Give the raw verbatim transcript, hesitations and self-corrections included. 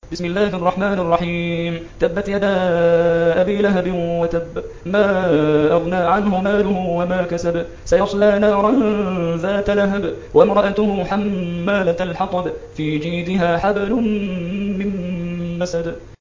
بسم الله الرحمن الرحيم. تبت يدا أبي لهب وتب، ما أغنى عنه ماله وما كسب، سيصلى نارا ذات لهب، وامرأته حمالة الحطب، في جيدها حبل من مسد.